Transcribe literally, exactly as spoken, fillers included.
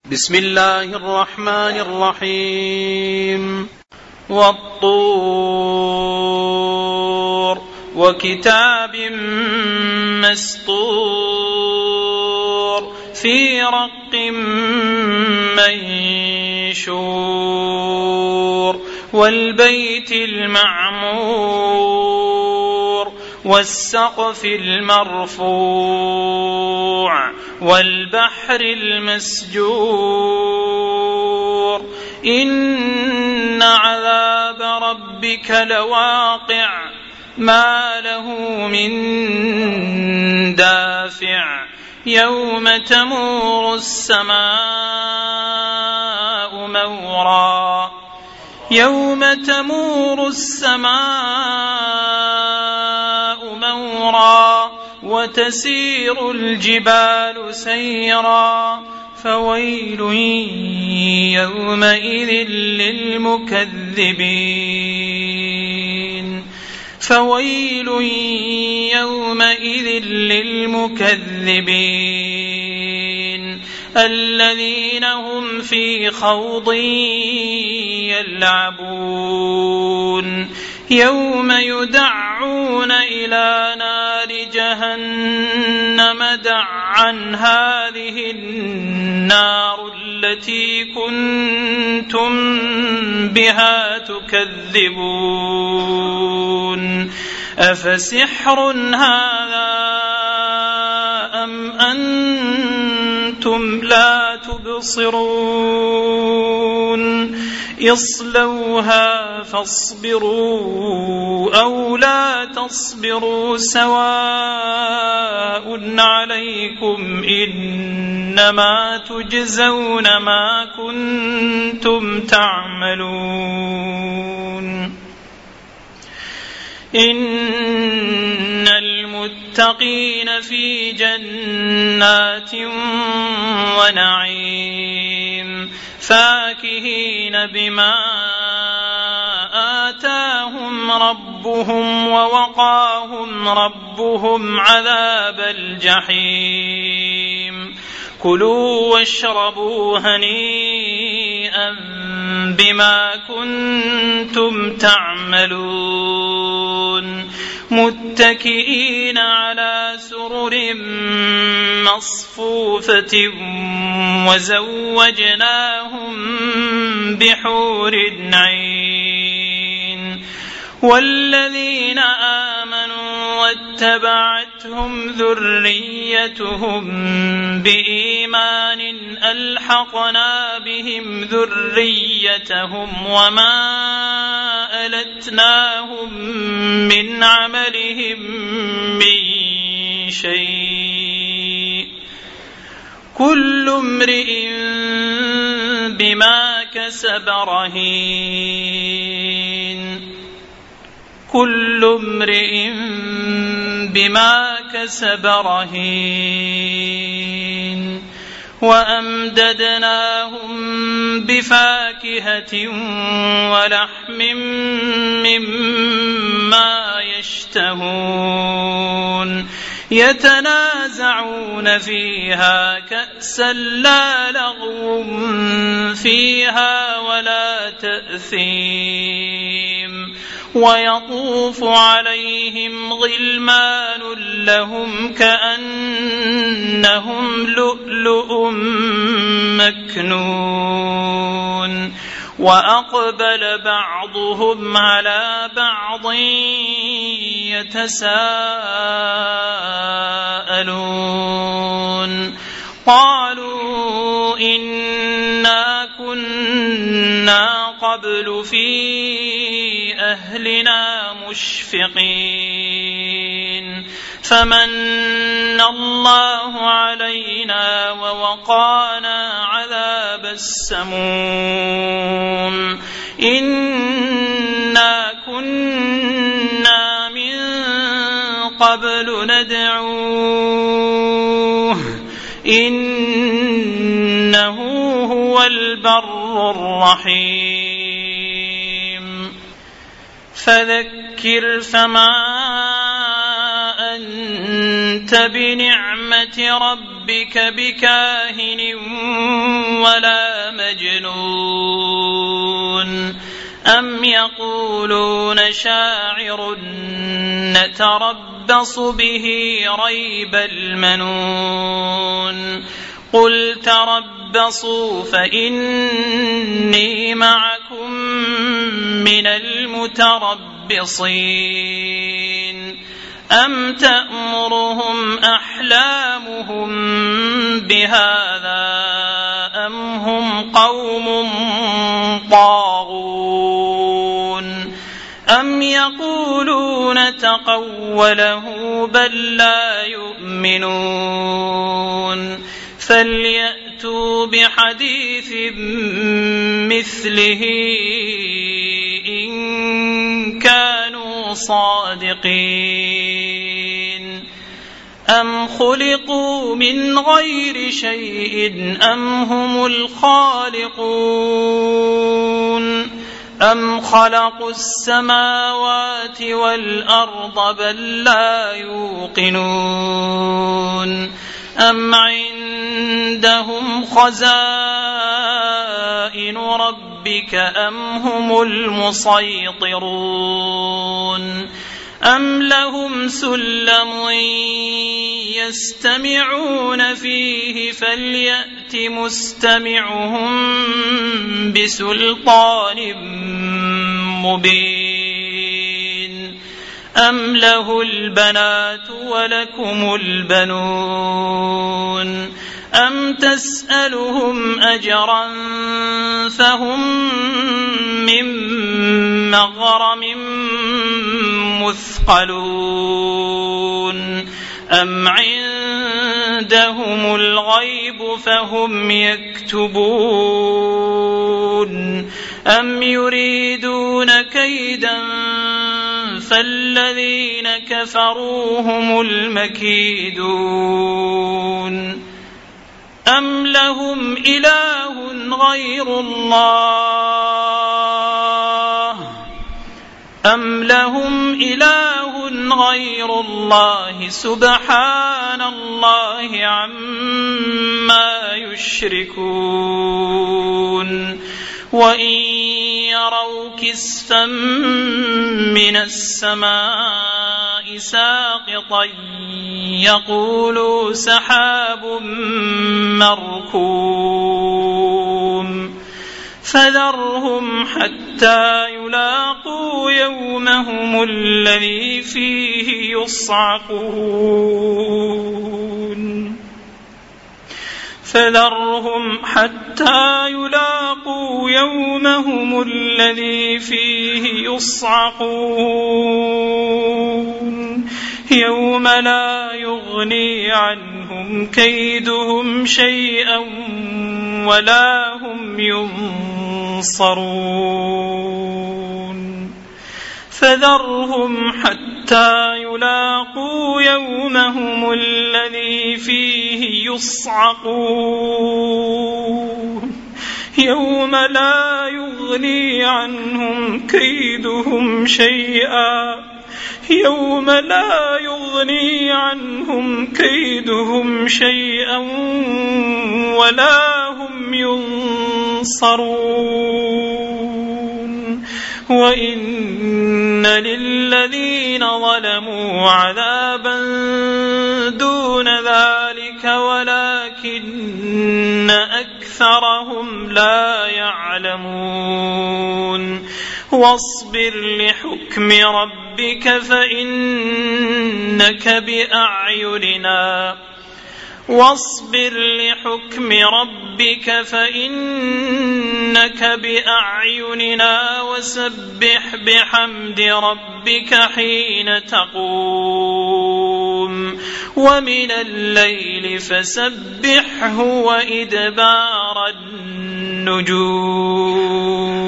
بسم الله الرحمن الرحيم. والطور وكتاب مسطور في رق منشور والبيت المعمور والسقف المرفوع والبحر المسجور إن عذاب ربك لواقع ما له من دافع يوم تمور السماء مورا يوم تمور السماء مورا وتسير الجبال سيرا فويل يومئذ للمكذبين فويل يومئذ للمكذبين الذين هم في خوض يلعبون يوم يدعون إلى نار جهنم دعا هذه النار التي كنتم بها تكذبون أفسحر هذا أم أنتم لا تبصرون اصلوها فاصبروا أو لا تصبروا سواء عليكم إنما تجزون ما كنتم تعملون إن المتقين في جنات ونعيم فاكهين بما آتاهم ربهم ووقاهم ربهم عذاب الجحيم كلوا واشربوا هنيئا بما كنتم تعملون متكئين على سرر مصفوفة وزوجناهم بحور عين والذين آمنوا واتبعتهم ذريتهم بإيمان ألحقنا بهم ذريتهم وما ألتناهم من عملهم من شيء كل امرئ بما كسب رهين كل امرئ بما كسب رهين وأمددناهم بفاكهة ولحم مما يشتهون يتنازعون فيها كأسا لا لغو فيها ولا تأثيم ويطوف عليهم غلمان لهم كأنهم لؤلؤ مكنون وأقبل بعضهم على بعض يتساءلون قالوا إنا كنا قبل في أهلنا مشفقين فمن الله علينا ووقانا عذاب السموم إنا كنا من قبل ندعوه إنه هو البر الرحيم فذكر فما أنت بنعمة ربك ربك بكاهن ولا مجنون أم يقولون شاعر نتربص به ريب المنون قل تربصوا فإني معكم من المتربصين أم تأمرهم أحلامهم بهذا أم هم قوم طاغون أم يقولون تقوله بل لا يؤمنون فليأتوا بحديث مثله إن كانوا صادقين أم خلقوا من غير شيء أم هم الخالقون أم خلقوا السماوات والأرض بل لا يوقنون أم عندهم خزائن ربك أم هم المسيطرون أم لهم سلم يستمعون فيه فليأت مستمعهم بسلطان مبين أم له البنات ولكم البنون أم تسألهم أجرا فهم من مغرم مثقلون أم عندهم الغيب فهم يكتبون أم يريدون كيدا فالذين كفروا هم المكيدون أم لهم إله غير الله أم لهم إله غير الله سبحان الله عما يشركون وإن يروا كسفا من السماء ساقطا يقولوا سحاب مركوم فذرهم حتى يلاقوا يومهم الذي فيه يصعقون فذرهم حتى يلاقوا يومهم الذي فيه يصعقون يوم لا يغني عنهم كيدهم شيئا ولا هم ينصرون فذرهم حتى يلاقوا يومهم الذي فيه يصعقون يوم لا يغني عنهم كيدهم شيئا يوم لا يغني عنهم كيدهم شيئا ولا هم ينصرون وإن للذين ظلموا عذابا دون ذلك ولكن أكثرهم لا يعلمون واصبر لحكم ربك فإنك بأعيننا واصبر لحكم ربك فإنك بأعيننا وسبح بحمد ربك حين تقوم ومن الليل فسبحه وإدبار النجوم